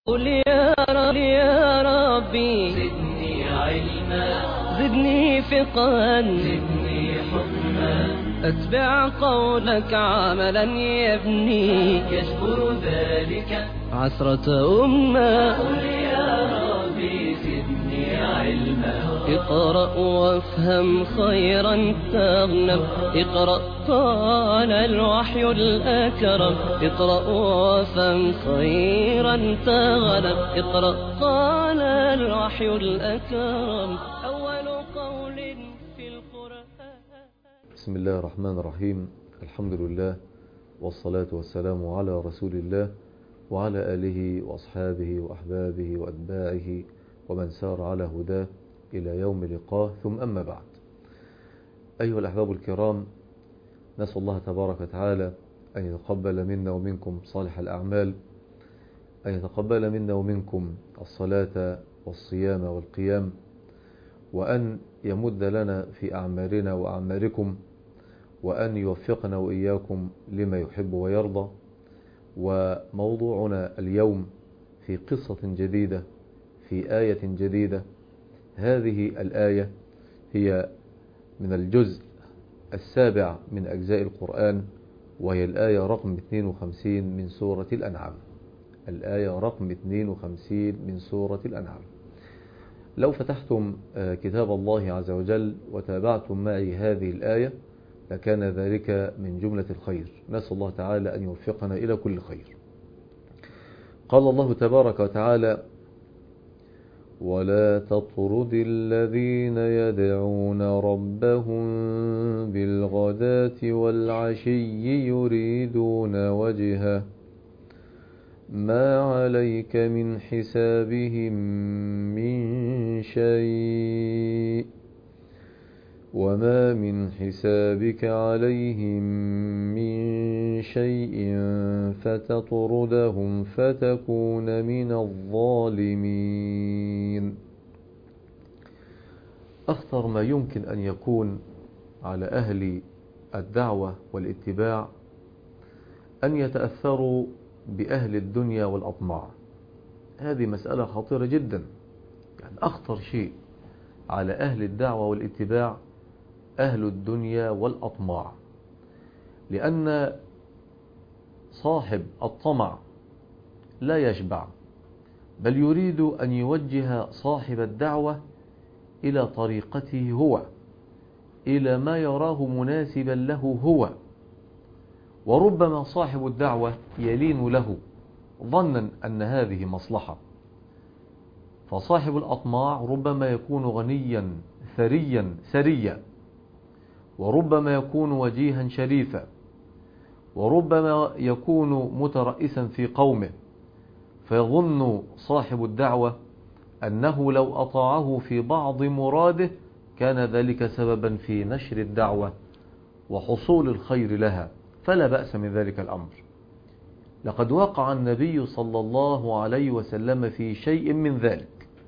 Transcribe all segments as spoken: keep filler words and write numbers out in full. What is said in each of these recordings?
قل يا رب يا ربي زدني علما، زدني فقها، زدني حكما، أتبع قولك عملا يبني يجبر ذلك عسرة أمة. قل يا ربي زدني علما، اقرأ وافهم خيرا تغنم، اقرأ قال الوحي الأكرم، اقرأ وافهم خيرا تغنم، اقرأ قال الوحي الأكرم أول قول في القرآن. بسم الله الرحمن الرحيم، الحمد لله والصلاة والسلام على رسول الله وعلى آله وأصحابه وأحبابه وأتباعه ومن سار على هداه إلى يوم لقاه، ثم أما بعد. أيها الأحباب الكرام، نسأل الله تبارك وتعالى أن يتقبل منا ومنكم صالح الأعمال، أن يتقبل منا ومنكم الصلاة والصيام والقيام، وأن يمد لنا في أعمارنا وأعماركم، وأن يوفقنا وإياكم لما يحب ويرضى. وموضوعنا اليوم في قصة جديدة، في آية جديدة. هذه الآية هي من الجزء السابع من أجزاء القرآن، وهي الآية رقم اثنين وخمسين من سورة الأنعام. الآية رقم اثنين وخمسين من سورة الأنعام. لو فتحتم كتاب الله عز وجل وتابعتم معي هذه الآية لكان ذلك من جملة الخير. نسأل الله تعالى أن يوفقنا إلى كل خير. قال الله تبارك وتعالى: ولا تطرد الذين يدعون ربهم بالغداة والعشي يريدون وجهه ما عليك من حسابهم من شيء وما من حسابك عليهم من شيء فتطردهم فتكون من الظالمين. أخطر ما يمكن أن يكون على أهل الدعوة والاتباع أن يتأثروا بأهل الدنيا والأطماع. هذه مسألة خطيرة جدا. يعني أخطر شيء على أهل الدعوة والاتباع أهل الدنيا والأطماع، لأن صاحب الطمع لا يشبع، بل يريد أن يوجه صاحب الدعوة إلى طريقته هو، إلى ما يراه مناسبا له هو. وربما صاحب الدعوة يلين له ظنا أن هذه مصلحة. فصاحب الأطماع ربما يكون غنيا ثريا سريا، وربما يكون وجيها شريفا، وربما يكون مترئسا في قومه، فيظن صاحب الدعوة أنه لو أطاعه في بعض مراده كان ذلك سببا في نشر الدعوة وحصول الخير لها، فلا بأس من ذلك الأمر. لقد وقع النبي صلى الله عليه وسلم في شيء من ذلك،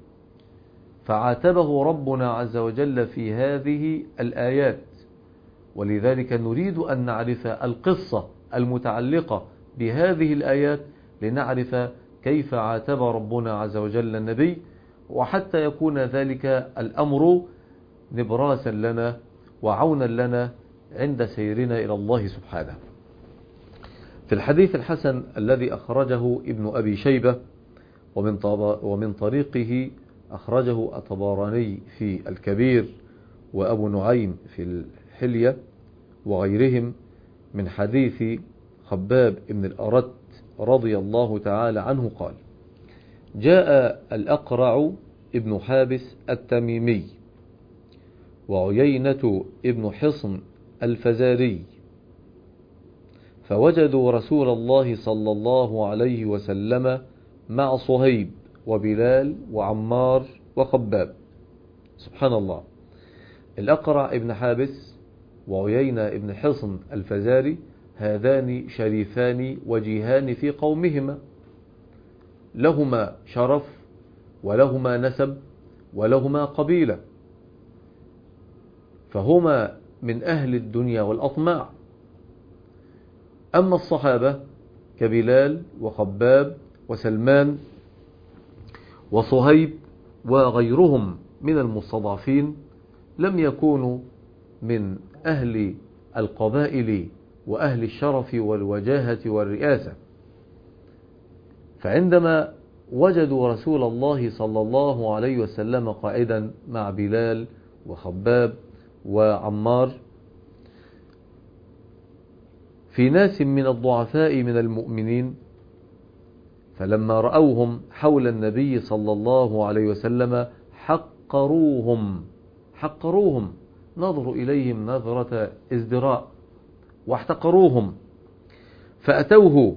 فعاتبه ربنا عز وجل في هذه الآيات. ولذلك نريد أن نعرف القصة المتعلقة بهذه الآيات لنعرف كيف عاتب ربنا عز وجل النبي، وحتى يكون ذلك الأمر نبراسا لنا وعونا لنا عند سيرنا إلى الله سبحانه. في الحديث الحسن الذي أخرجه ابن أبي شيبة ومن, ومن طريقه أخرجه الطبراني في الكبير وأبو نعيم في الحلية وغيرهم، من حديث خباب بن الأرت رضي الله تعالى عنه قال: جاء الأقرع ابن حابس التميمي وعيينة ابن حصن الفزاري فوجدوا رسول الله صلى الله عليه وسلم مع صهيب وبلال وعمار وخباب. سبحان الله. الأقرع ابن حابس وعيينة ابن حصن الفزاري هذان شريفان وجيهان في قومهما، لهما شرف ولهما نسب ولهما قبيلة، فهما من أهل الدنيا والأطماع. أما الصحابة كبلال وخباب وسلمان وصهيب وغيرهم من المستضعفين لم يكونوا من أهل القبائل وأهل الشرف والوجاهة والرئاسة، فعندما وجدوا رسول الله صلى الله عليه وسلم قائدا مع بلال وخباب وعمار في ناس من الضعفاء من المؤمنين، فلما رأوهم حول النبي صلى الله عليه وسلم حقروهم حقروهم نظروا إليهم نظرة ازدراء واحتقروهم، فأتوه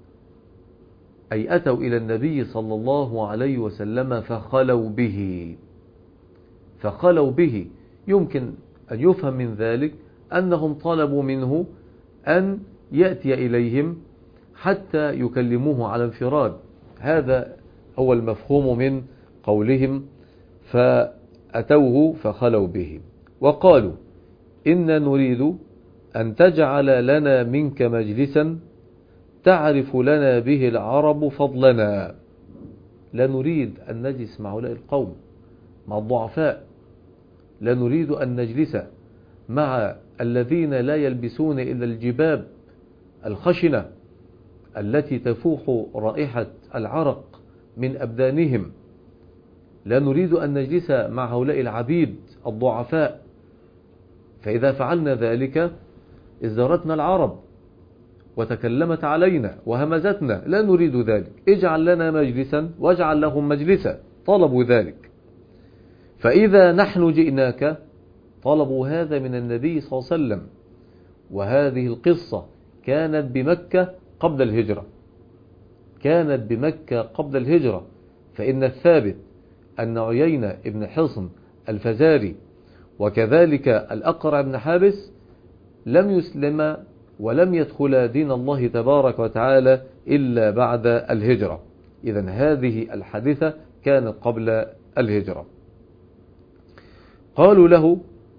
أي أتوا إلى النبي صلى الله عليه وسلم فخلوا به فخلوا به يمكن أن يفهم من ذلك أنهم طلبوا منه أن يأتي إليهم حتى يكلموه على انفراد. هذا هو المفهوم من قولهم فأتوه فخلوا به وقالوا إنا نريد أن تجعل لنا منك مجلسا تعرف لنا به العرب فضلنا. لا نريد أن نجلس مع هؤلاء القوم مع الضعفاء، لا نريد أن نجلس مع الذين لا يلبسون إلا الجباب الخشنة التي تفوح رائحة العرق من أبدانهم، لا نريد أن نجلس مع هؤلاء العبيد الضعفاء، فإذا فعلنا ذلك ازدرتنا العرب وتكلمت علينا وهمزتنا، لا نريد ذلك، اجعل لنا مجلسا واجعل لهم مجلسا. طلبوا ذلك، فإذا نحن جئناك، طلبوا هذا من النبي صلى الله عليه وسلم، وهذه القصة كانت بمكة قبل الهجرة كانت بمكة قبل الهجرة فإن الثابت أن عيينة ابن حصن الفزاري وكذلك الأقرع بن حابس لم يسلم ولم يدخل دين الله تبارك وتعالى إلا بعد الهجرة. إذن هذه الحادثة كانت قبل الهجرة. قالوا له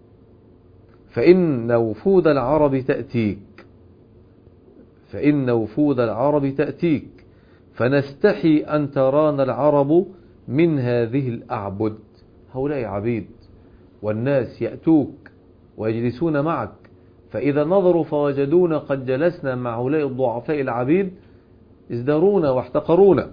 فإن وفود العرب تأتيك فإن وفود العرب تأتيك فنستحي أن ترانا العرب من هذه الأعبد. هؤلاء عبيد والناس يأتوك ويجلسون معك، فإذا نظروا فوجدونا قد جلسنا مع هؤلاء الضعفاء العبيد ازدرونا واحتقرونا.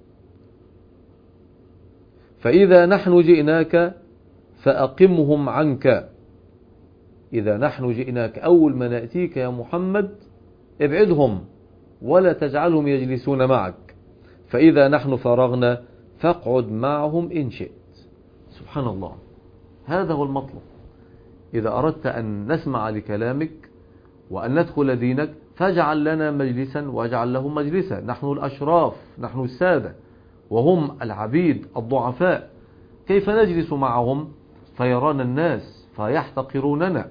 فإذا نحن جئناك فأقمهم عنك. إذا نحن جئناك أول ما نأتيك يا محمد ابعدهم ولا تجعلهم يجلسون معك، فإذا نحن فرغنا فاقعد معهم إن شئت. سبحان الله، هذا هو المطلب. إذا أردت أن نسمع لكلامك وأن ندخل دينك فاجعل لنا مجلسا واجعل لهم مجلسا. نحن الأشراف، نحن السادة، وهم العبيد الضعفاء، كيف نجلس معهم فيرانا الناس فيحتقروننا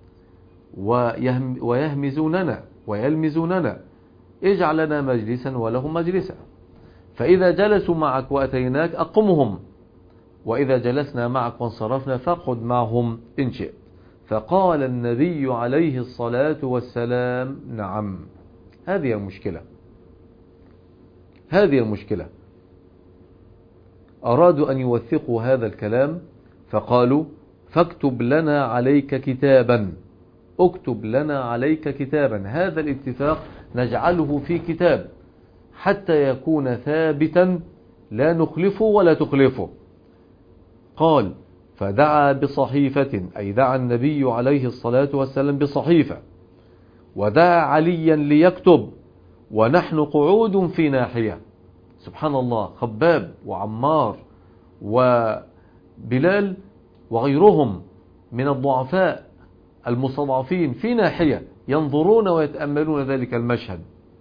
ويهمزوننا ويلمزوننا؟ اجعل لنا مجلسا ولهم مجلسا. فإذا جلسوا معك وأتيناك أقمهم، وإذا جلسنا معك وانصرفنا فاقعد معهم إن شئت. فقال النبي عليه الصلاة والسلام نعم. هذه المشكلة هذه المشكلة أرادوا أن يوثقوا هذا الكلام فقالوا فاكتب لنا عليك كتابا اكتب لنا عليك كتابا. هذا الاتفاق نجعله في كتاب حتى يكون ثابتا لا نخلفه ولا تخلفه. قال فدعا بصحيفة، أي دعا النبي عليه الصلاة والسلام بصحيفة، ودعا عليا ليكتب ونحن قعود في ناحية. سبحان الله، خباب وعمار وبلال وغيرهم من الضعفاء المستضعفين في ناحية ينظرون ويتأملون ذلك المشهد.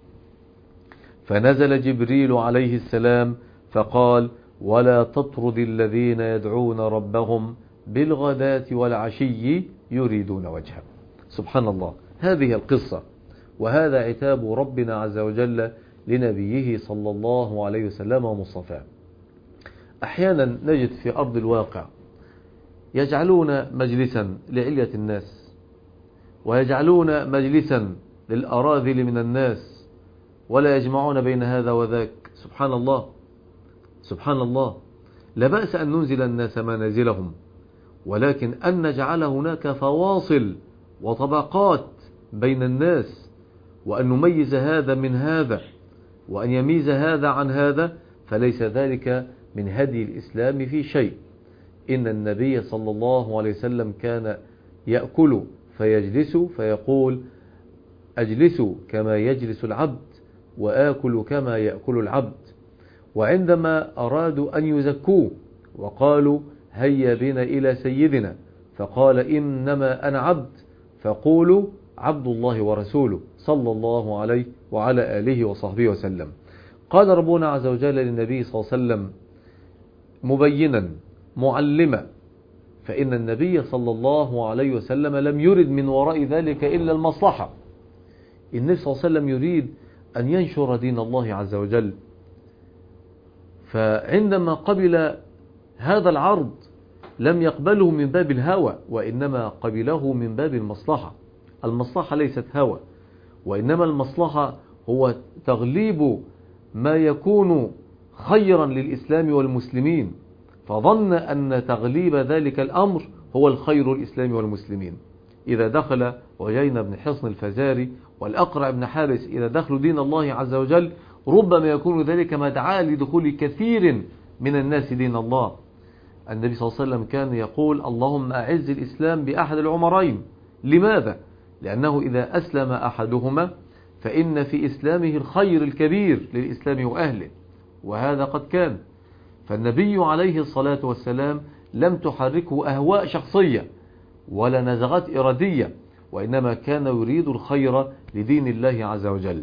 فنزل جبريل عليه السلام فقال ولا تطرد الذين يدعون ربهم بالغداة والعشي يريدون وجهه. سبحان الله، هذه القصة، وهذا عتاب ربنا عز وجل لنبيه صلى الله عليه وسلم ومصطفاه. أحيانا نجد في أرض الواقع يجعلون مجلسا لعلية الناس، ويجعلون مجلسا للأراذل من الناس، ولا يجمعون بين هذا وذاك. سبحان الله سبحان الله. لا بأس أن ننزل الناس منازلهم، ولكن أن نجعل هناك فواصل وطبقات بين الناس، وأن نميز هذا من هذا، وأن يميز هذا عن هذا، فليس ذلك من هدي الإسلام في شيء. إن النبي صلى الله عليه وسلم كان يأكل فيجلس فيقول: أجلس كما يجلس العبد وآكل كما يأكل العبد. وعندما أرادوا أن يزكوه وقالوا: هيا بنا إلى سيدنا، فقال: إنما أنا عبد، فقولوا عبد الله ورسوله صلى الله عليه وعلى آله وصحبه وسلم. قال ربنا عز وجل للنبي صلى الله عليه وسلم مبينا معلما، فإن النبي صلى الله عليه وسلم لم يرد من وراء ذلك إلا المصلحة. النبي صلى الله عليه وسلم يريد أن ينشر دين الله عز وجل، فعندما قبل هذا العرض لم يقبله من باب الهوى، وإنما قبله من باب المصلحة. المصلحة ليست هوى، وإنما المصلحة هو تغليب ما يكون خيرا للإسلام والمسلمين، فظن أن تغليب ذلك الأمر هو الخير الإسلام والمسلمين. إذا دخل عيينة بن حصن الفزاري والأقرع بن حارس إذا دخلوا دين الله عز وجل، ربما يكون ذلك مدعاة لدخول كثير من الناس دين الله. النبي صلى الله عليه وسلم كان يقول: اللهم أعز الإسلام بأحد العمرين. لماذا؟ لأنه إذا أسلم أحدهما فإن في إسلامه الخير الكبير للإسلام وأهله، وهذا قد كان. فالنبي عليه الصلاة والسلام لم تحركه أهواء شخصية ولا نزغات إرادية، وإنما كان يريد الخير لدين الله عز وجل.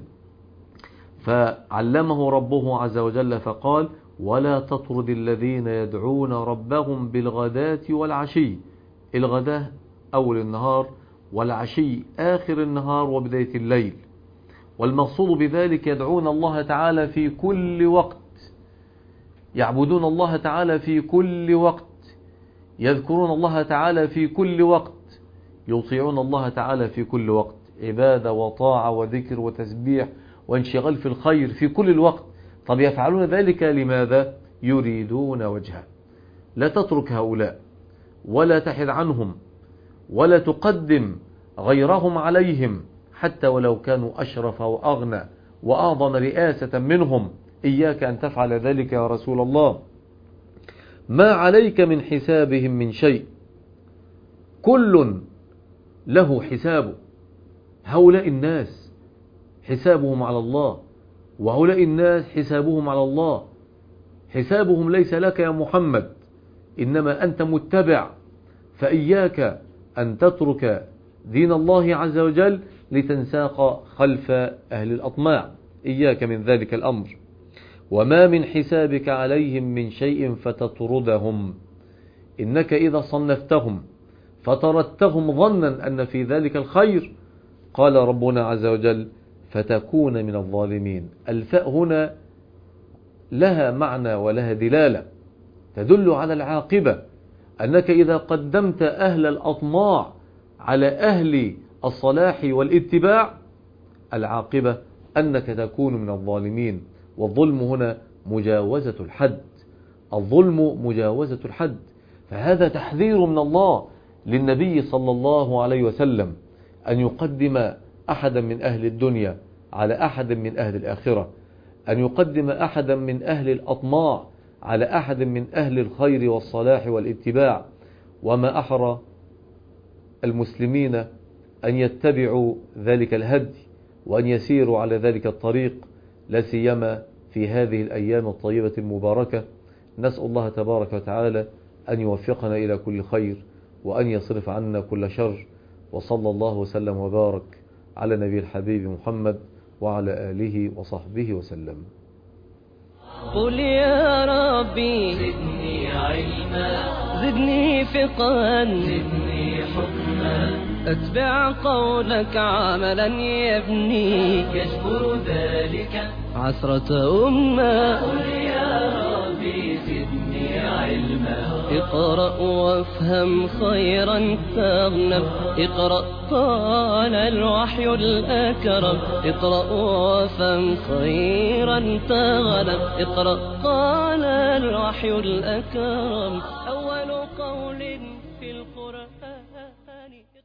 فعلمه ربه عز وجل فقال: ولا تطرد الذين يدعون ربهم بالغداة والعشي. الغداة أول النهار، والعشي آخر النهار وبداية الليل. والمقصود بذلك يدعون الله تعالى في كل وقت، يعبدون الله تعالى في كل وقت، يذكرون الله تعالى في كل وقت، يطيعون الله تعالى في كل وقت، عبادة وطاعة وذكر وتسبيح وانشغال في الخير في كل الوقت. طب يفعلون ذلك لماذا؟ يريدون وجهه. لا تترك هؤلاء ولا تحد عنهم ولا تقدم غيرهم عليهم، حتى ولو كانوا أشرف وأغنى وأعظم رئاسة منهم. إياك أن تفعل ذلك يا رسول الله. ما عليك من حسابهم من شيء، كل له حسابه. هؤلاء الناس حسابهم على الله، وهؤلاء الناس حسابهم على الله. حسابهم ليس لك يا محمد، إنما أنت متبع، فإياك أن تترك دين الله عز وجل لتنساق خلف أهل الأطماع. إياك من ذلك الأمر. وما من حسابك عليهم من شيء فتطردهم، إنك إذا صنفتهم فطردتهم ظنا أن في ذلك الخير، قال ربنا عز وجل: فتكون من الظالمين. الفاء هنا لها معنى ولها دلالة تدل على العاقبة، أنك إذا قدمت أهل الأطماع على أهل الصلاح والاتباع، العاقبة أنك تكون من الظالمين. والظلم هنا مجاوزة الحد، الظلم مجاوزة الحد. فهذا تحذير من الله للنبي صلى الله عليه وسلم أن يقدم أحدا من أهل الدنيا على أحد من أهل الآخرة، أن يقدم أحدا من أهل الأطماع على أحد من أهل الخير والصلاح والاتباع. وما أحرى المسلمين أن يتبعوا ذلك الهدي وأن يسيروا على ذلك الطريق، لا سيما في هذه الأيام الطيبة المباركة. نسأل الله تبارك وتعالى أن يوفقنا إلى كل خير وأن يصرف عنا كل شر. وصلى الله وسلم وبارك على نبي الحبيب محمد وعلى آله وصحبه وسلم. قل يا ربي زدني علما، زدني فقها، زدني حكما، أتبع قولك عملا يبني، يجبر ذلك عسرة أمة. قل يا ربي زدني علما، اقرأ وافهم خيرا تغنم، اقرأ قال الوحي الأكرم، اقرأ وافهم خيرا تغنم، اقرأ قال الوحي الوحي الأكرم أول قول في القرآن